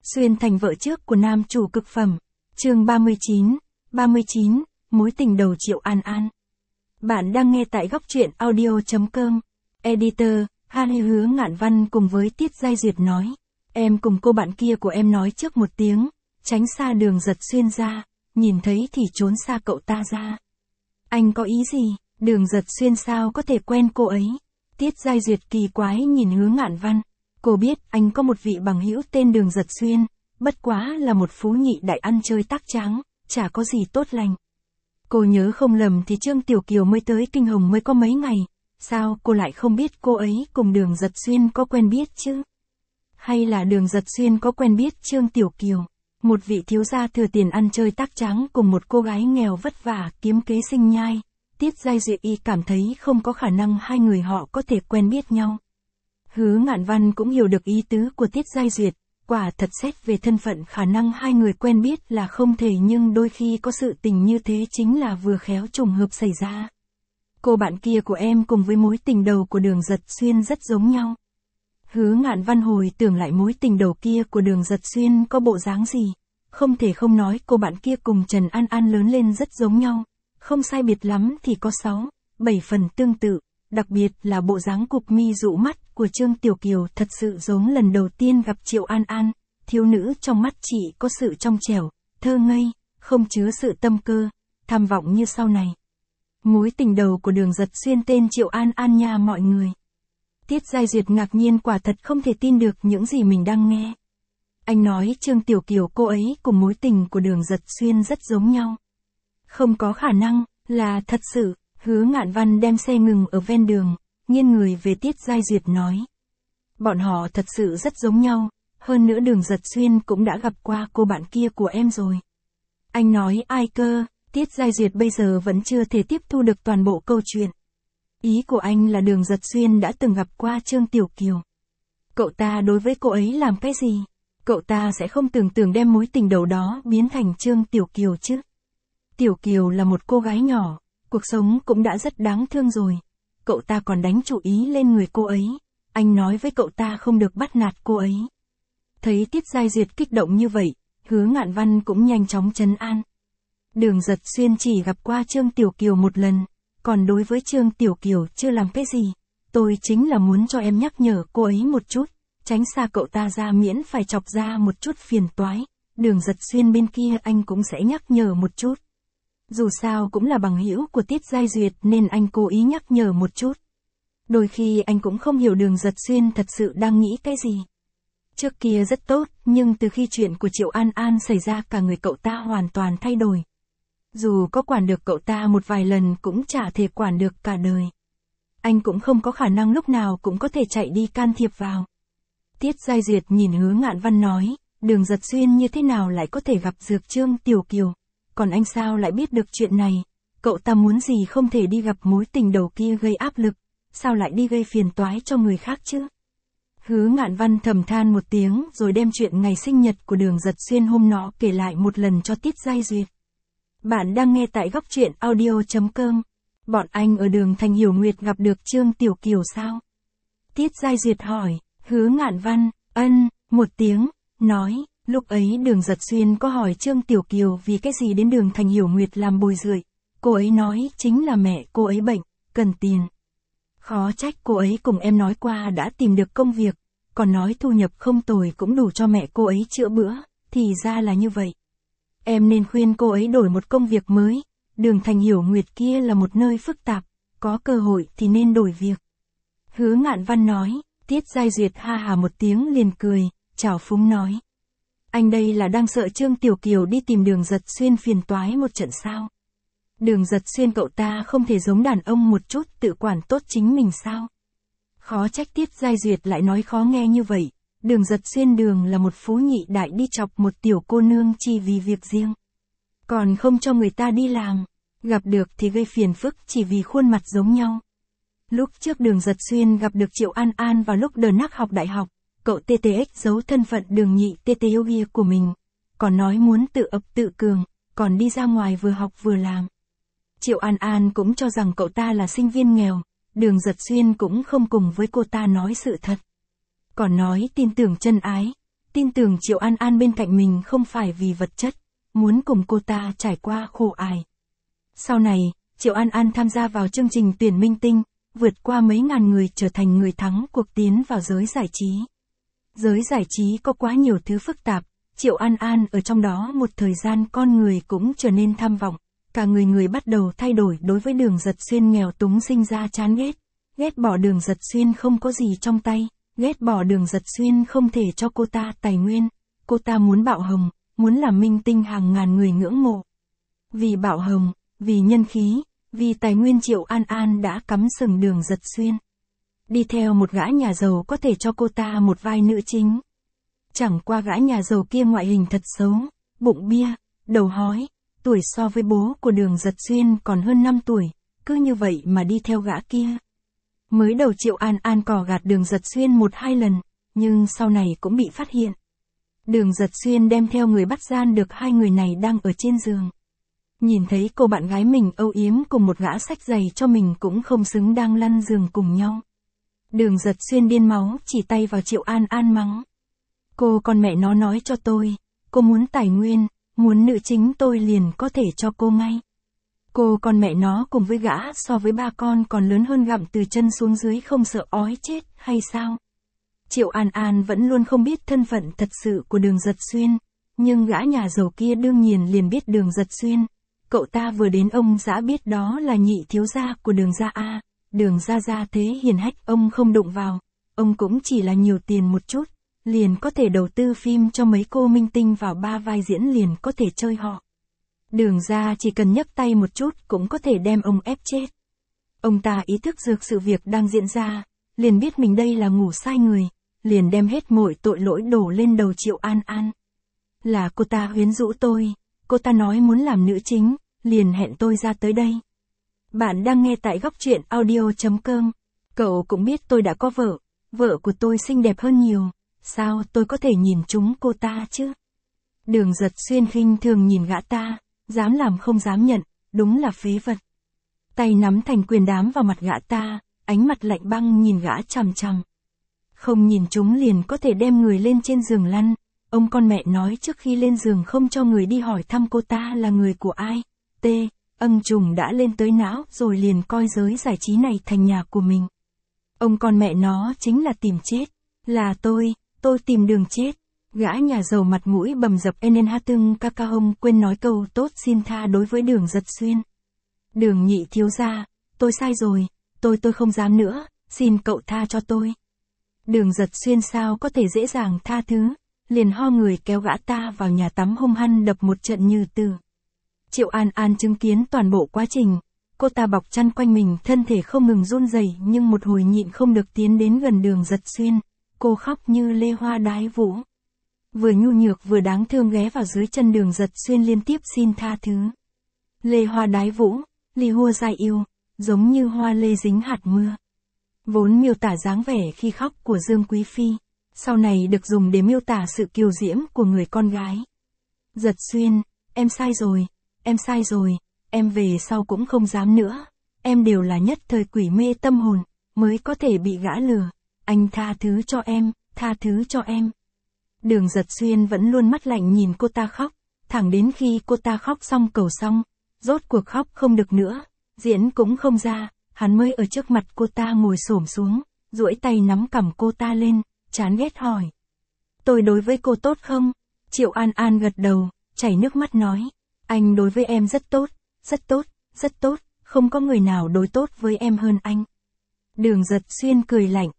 Xuyên thành vợ trước của nam chủ cực phẩm. Chương 39, mối tình đầu Triệu An An. Bạn đang nghe tại góc truyện audio.com. Editor, Hứa Ngạn Văn cùng với Tiết Giai Duyệt nói. Em cùng cô bạn kia của em nói trước một tiếng, tránh xa Đường Giật Xuyên ra, nhìn thấy thì trốn xa cậu ta ra. Anh có ý gì? Đường Giật Xuyên sao có thể quen cô ấy? Tiết Giai Duyệt kỳ quái nhìn Hứa Ngạn Văn. Cô biết anh có một vị bằng hữu tên Đường Giật Xuyên, bất quá là một phú nhị đại ăn chơi tác tráng, chả có gì tốt lành. Cô nhớ không lầm thì Trương Tiểu Kiều mới tới Kinh Hồng mới có mấy ngày, sao cô lại không biết cô ấy cùng Đường Giật Xuyên có quen biết chứ? Hay là Đường Giật Xuyên có quen biết Trương Tiểu Kiều, một vị thiếu gia thừa tiền ăn chơi tác tráng cùng một cô gái nghèo vất vả kiếm kế sinh nhai? Tiết Giai Duyệt y cảm thấy không có khả năng hai người họ có thể quen biết nhau. Hứa Ngạn Văn cũng hiểu được ý tứ của Tiết Giai Duyệt, quả thật xét về thân phận khả năng hai người quen biết là không thể, nhưng đôi khi có sự tình như thế chính là vừa khéo trùng hợp xảy ra. Cô bạn kia của em cùng với mối tình đầu của Đường Giật Xuyên rất giống nhau. Hứa Ngạn Văn hồi tưởng lại mối tình đầu kia của Đường Giật Xuyên có bộ dáng gì, không thể không nói cô bạn kia cùng Trần An An lớn lên rất giống nhau, không sai biệt lắm thì có 6-7 phần tương tự. Đặc biệt là bộ dáng cụp mi dụ mắt của Trương Tiểu Kiều thật sự giống lần đầu tiên gặp Triệu An An, thiếu nữ trong mắt chị có sự trong trẻo, thơ ngây, không chứa sự tâm cơ, tham vọng như sau này. Mối tình đầu của Đường Giật Xuyên tên Triệu An An nha mọi người. Tiết Giai Duyệt ngạc nhiên quả thật không thể tin được những gì mình đang nghe. Anh nói Trương Tiểu Kiều cô ấy cùng mối tình của Đường Giật Xuyên rất giống nhau. Không có khả năng, là thật sự. Hứa Ngạn Văn đem xe ngừng ở ven đường, nghiêng người về Tiết Giai Duyệt nói. Bọn họ thật sự rất giống nhau, hơn nữa Đường Giật Xuyên cũng đã gặp qua cô bạn kia của em rồi. Anh nói ai cơ? Tiết Giai Duyệt bây giờ vẫn chưa thể tiếp thu được toàn bộ câu chuyện. Ý của anh là Đường Giật Xuyên đã từng gặp qua Trương Tiểu Kiều. Cậu ta đối với cô ấy làm cái gì? Cậu ta sẽ không tưởng đem mối tình đầu đó biến thành Trương Tiểu Kiều chứ? Tiểu Kiều là một cô gái nhỏ. Cuộc sống cũng đã rất đáng thương rồi. Cậu ta còn đánh chủ ý lên người cô ấy. Anh nói với cậu ta không được bắt nạt cô ấy. Thấy Tiết Giai Duyệt kích động như vậy, Hứa Ngạn Văn cũng nhanh chóng trấn an. Đường Giật Xuyên chỉ gặp qua Trương Tiểu Kiều một lần, còn đối với Trương Tiểu Kiều chưa làm cái gì. Tôi chính là muốn cho em nhắc nhở cô ấy một chút, tránh xa cậu ta ra miễn phải chọc ra một chút phiền toái. Đường Giật Xuyên bên kia anh cũng sẽ nhắc nhở một chút. Dù sao cũng là bằng hữu của Tiết Giai Duyệt nên anh cố ý nhắc nhở một chút. Đôi khi anh cũng không hiểu Đường Giật Xuyên thật sự đang nghĩ cái gì. Trước kia rất tốt, nhưng từ khi chuyện của Triệu An An xảy ra cả người cậu ta hoàn toàn thay đổi. Dù có quản được cậu ta một vài lần cũng chả thể quản được cả đời. Anh cũng không có khả năng lúc nào cũng có thể chạy đi can thiệp vào. Tiết Giai Duyệt nhìn Hứa Ngạn Văn nói, Đường Giật Xuyên như thế nào lại có thể gặp Dược Trương Tiểu Kiều? Còn anh sao lại biết được chuyện này? Cậu ta muốn gì không thể đi gặp mối tình đầu kia gây áp lực, sao lại đi gây phiền toái cho người khác chứ? Hứa Ngạn Văn thầm than một tiếng rồi đem chuyện ngày sinh nhật của Đường Giật Xuyên hôm nọ kể lại một lần cho Tiết Giai Duyệt. Bạn đang nghe tại góc truyện audio.com. Bọn anh ở đường Thành Hiểu Nguyệt gặp được Trương Tiểu Kiều sao? Tiết Giai Duyệt hỏi. Hứa Ngạn Văn, một tiếng, nói. Lúc ấy Đường Giật Xuyên có hỏi Trương Tiểu Kiều vì cái gì đến đường Thành Hiểu Nguyệt làm bồi dưỡng. Cô ấy nói chính là mẹ cô ấy bệnh, cần tiền. Khó trách cô ấy cùng em nói qua đã tìm được công việc, còn nói thu nhập không tồi cũng đủ cho mẹ cô ấy chữa bữa, thì ra là như vậy. Em nên khuyên cô ấy đổi một công việc mới, đường Thành Hiểu Nguyệt kia là một nơi phức tạp, có cơ hội thì nên đổi việc. Hứa Ngạn Văn nói, Tiết Giai Duyệt ha hà một tiếng liền cười, chào phúng nói. Anh đây là đang sợ Trương Tiểu Kiều đi tìm Đường Giật Xuyên phiền toái một trận sao? Đường Giật Xuyên cậu ta không thể giống đàn ông một chút tự quản tốt chính mình sao? Khó trách Tiết Giai Duyệt lại nói khó nghe như vậy. Đường Giật Xuyên đường là một phú nhị đại đi chọc một tiểu cô nương chỉ vì việc riêng. Còn không cho người ta đi làm. Gặp được thì gây phiền phức chỉ vì khuôn mặt giống nhau. Lúc trước Đường Giật Xuyên gặp được Triệu An An vào lúc đờ nắc học đại học. Cậu TTX giấu thân phận Đường nhị TT yogi của mình, còn nói muốn tự ập tự cường, còn đi ra ngoài vừa học vừa làm. Triệu An An cũng cho rằng cậu ta là sinh viên nghèo, Đường Giật Xuyên cũng không cùng với cô ta nói sự thật. Còn nói tin tưởng chân ái, tin tưởng Triệu An An bên cạnh mình không phải vì vật chất, muốn cùng cô ta trải qua khổ ải. Sau này, Triệu An An tham gia vào chương trình tuyển minh tinh, vượt qua mấy ngàn người trở thành người thắng cuộc tiến vào giới giải trí. Giới giải trí có quá nhiều thứ phức tạp, Triệu An An ở trong đó một thời gian con người cũng trở nên tham vọng, cả người bắt đầu thay đổi đối với Đường Giật Xuyên nghèo túng sinh ra chán ghét bỏ Đường Giật Xuyên không có gì trong tay, ghét bỏ Đường Giật Xuyên không thể cho cô ta tài nguyên, cô ta muốn bạo hồng, muốn làm minh tinh hàng ngàn người ngưỡng mộ. Vì bạo hồng, vì nhân khí, vì tài nguyên Triệu An An đã cắm sừng Đường Giật Xuyên. Đi theo một gã nhà giàu có thể cho cô ta một vai nữ chính. Chẳng qua gã nhà giàu kia ngoại hình thật xấu, bụng bia, đầu hói, tuổi so với bố của Đường Giật Xuyên còn hơn 5 tuổi, cứ như vậy mà đi theo gã kia. Mới đầu Triệu An An cò gạt Đường Giật Xuyên 1-2 lần, nhưng sau này cũng bị phát hiện. Đường Giật Xuyên đem theo người bắt gian được hai người này đang ở trên giường. Nhìn thấy cô bạn gái mình âu yếm cùng một gã xách giày cho mình cũng không xứng đang lăn giường cùng nhau. Đường Giật Xuyên điên máu chỉ tay vào Triệu An An mắng. Cô con mẹ nó nói cho tôi, cô muốn tài nguyên, muốn nữ chính tôi liền có thể cho cô ngay. Cô con mẹ nó cùng với gã so với ba con còn lớn hơn gặm từ chân xuống dưới không sợ ói chết hay sao? Triệu An An vẫn luôn không biết thân phận thật sự của Đường Giật Xuyên, nhưng gã nhà giàu kia đương nhiên liền biết Đường Giật Xuyên. Cậu ta vừa đến ông dã biết đó là nhị thiếu gia của Đường gia A, Đường gia thế hiền hách ông không đụng vào, ông cũng chỉ là nhiều tiền một chút, liền có thể đầu tư phim cho mấy cô minh tinh vào 3 vai diễn liền có thể chơi họ. Đường gia chỉ cần nhấc tay một chút cũng có thể đem ông ép chết. Ông ta ý thức được sự việc đang diễn ra, liền biết mình đây là ngủ sai người, liền đem hết mọi tội lỗi đổ lên đầu Triệu An An. Là cô ta huyến rũ tôi, cô ta nói muốn làm nữ chính, liền hẹn tôi ra tới đây. Bạn đang nghe tại góc truyện audio.com. Cậu cũng biết tôi đã có vợ, vợ của tôi xinh đẹp hơn nhiều, sao tôi có thể nhìn trúng cô ta chứ? Đường Giật Xuyên khinh thường nhìn gã ta, dám làm không dám nhận, đúng là phế vật. Tay nắm thành quyền đám vào mặt gã ta, ánh mặt lạnh băng nhìn gã chằm chằm. Không nhìn chúng liền có thể đem người lên trên giường lăn, ông con mẹ nói trước khi lên giường không cho người đi hỏi thăm cô ta là người của ai. Ân trùng đã lên tới não rồi liền coi giới giải trí này thành nhà của mình. Ông con mẹ nó chính là tìm chết, là tôi tìm đường chết. Gã nhà giàu mặt mũi bầm dập Enenhatưng Kakaong quên nói câu tốt xin tha đối với Đường Giật Xuyên. Đường nhị thiếu gia, tôi sai rồi, tôi không dám nữa, xin cậu tha cho tôi. Đường Giật Xuyên sao có thể dễ dàng tha thứ, liền ho người kéo gã ta vào nhà tắm hung hăng đập một trận như tử. Triệu An An chứng kiến toàn bộ quá trình, cô ta bọc chăn quanh mình thân thể không ngừng run rẩy nhưng một hồi nhịn không được tiến đến gần Đường Giật Xuyên, cô khóc như lê hoa đái vũ. Vừa nhu nhược vừa đáng thương ghé vào dưới chân Đường Giật Xuyên liên tiếp xin tha thứ. Lê hoa đái vũ, ly hua dai yêu, giống như hoa lê dính hạt mưa. Vốn miêu tả dáng vẻ khi khóc của Dương Quý Phi, sau này được dùng để miêu tả sự kiều diễm của người con gái. Giật Xuyên, em sai rồi, em về sau cũng không dám nữa, em đều là nhất thời quỷ mê tâm hồn, mới có thể bị gã lừa, anh tha thứ cho em. Đường Giật Xuyên vẫn luôn mắt lạnh nhìn cô ta khóc, thẳng đến khi cô ta khóc xong cầu xong, rốt cuộc khóc không được nữa, diễn cũng không ra, hắn mới ở trước mặt cô ta ngồi xổm xuống, duỗi tay nắm cằm cô ta lên, chán ghét hỏi. Tôi đối với cô tốt không? Triệu An An gật đầu, chảy nước mắt nói. Anh đối với em rất tốt, không có người nào đối tốt với em hơn anh. Đường Giật Xuyên cười lạnh,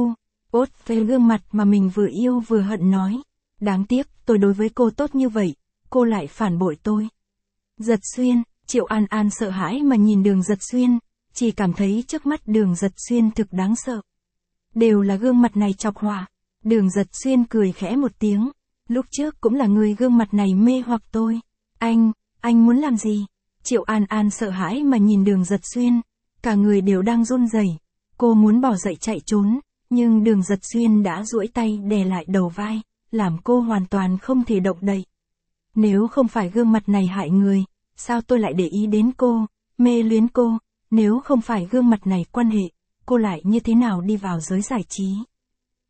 ốt về gương mặt mà mình vừa yêu vừa hận nói. Đáng tiếc, tôi đối với cô tốt như vậy, cô lại phản bội tôi. Giật Xuyên, Triệu An An sợ hãi mà nhìn Đường Giật Xuyên, chỉ cảm thấy trước mắt Đường Giật Xuyên thực đáng sợ. Đều là gương mặt này chọc họa. Đường Giật Xuyên cười khẽ một tiếng, lúc trước cũng là người gương mặt này mê hoặc tôi. Anh muốn làm gì? Triệu An An sợ hãi mà nhìn Đường Giật Xuyên, cả người đều đang run rẩy. Cô muốn bỏ dậy chạy trốn, nhưng Đường Giật Xuyên đã duỗi tay đè lại đầu vai, làm cô hoàn toàn không thể động đậy. Nếu không phải gương mặt này hại người, sao tôi lại để ý đến cô, mê luyến cô, nếu không phải gương mặt này quan hệ, cô lại như thế nào đi vào giới giải trí?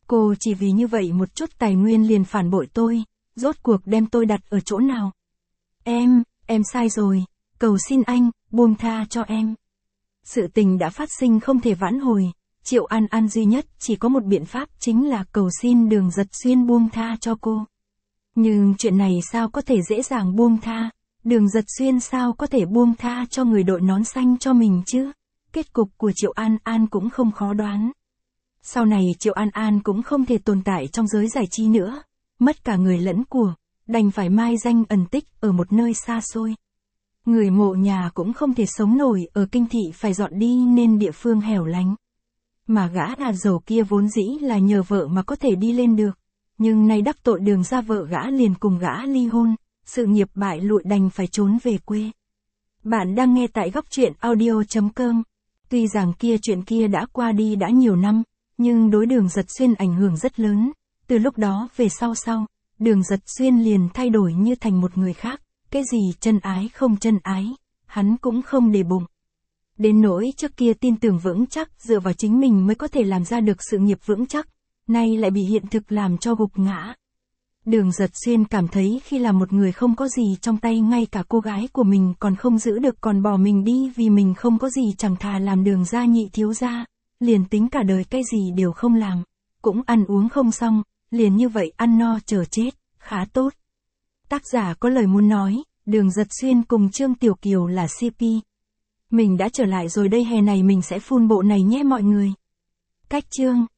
Cô chỉ vì như vậy một chút tài nguyên liền phản bội tôi, rốt cuộc đem tôi đặt ở chỗ nào? Em sai rồi, cầu xin anh, buông tha cho em. Sự tình đã phát sinh không thể vãn hồi, Triệu An An duy nhất chỉ có một biện pháp chính là cầu xin Đường Giật Xuyên buông tha cho cô. Nhưng chuyện này sao có thể dễ dàng buông tha, Đường Giật Xuyên sao có thể buông tha cho người đội nón xanh cho mình chứ? Kết cục của Triệu An An cũng không khó đoán. Sau này Triệu An An cũng không thể tồn tại trong giới giải trí nữa, mất cả người lẫn của, đành phải mai danh ẩn tích ở một nơi xa xôi. Người mộ nhà cũng không thể sống nổi ở kinh thị phải dọn đi nên địa phương hẻo lánh. Mà gã đàn giàu kia vốn dĩ là nhờ vợ mà có thể đi lên được, nhưng nay đắc tội Đường ra vợ gã liền cùng gã ly hôn, sự nghiệp bại lụi đành phải trốn về quê. Bạn đang nghe tại góc truyện audio.com. Tuy rằng chuyện kia đã qua đi đã nhiều năm, nhưng đối Đường Giật Xuyên ảnh hưởng rất lớn. Từ lúc đó về sau, Đường Giật Xuyên liền thay đổi như thành một người khác, cái gì chân ái không chân ái, hắn cũng không để bụng. Đến nỗi trước kia tin tưởng vững chắc dựa vào chính mình mới có thể làm ra được sự nghiệp vững chắc, nay lại bị hiện thực làm cho gục ngã. Đường Giật Xuyên cảm thấy khi là một người không có gì trong tay, ngay cả cô gái của mình còn không giữ được còn bỏ mình đi vì mình không có gì, chẳng thà làm Đường gia nhị thiếu gia, liền tính cả đời cái gì đều không làm, cũng ăn uống không xong, liền như vậy ăn no chờ chết, khá tốt. Tác giả có lời muốn nói, Đường Giật Xuyên cùng Trương Tiểu Kiều là CP. Mình đã trở lại rồi đây, hè này mình sẽ full bộ này nhé mọi người. Cách chương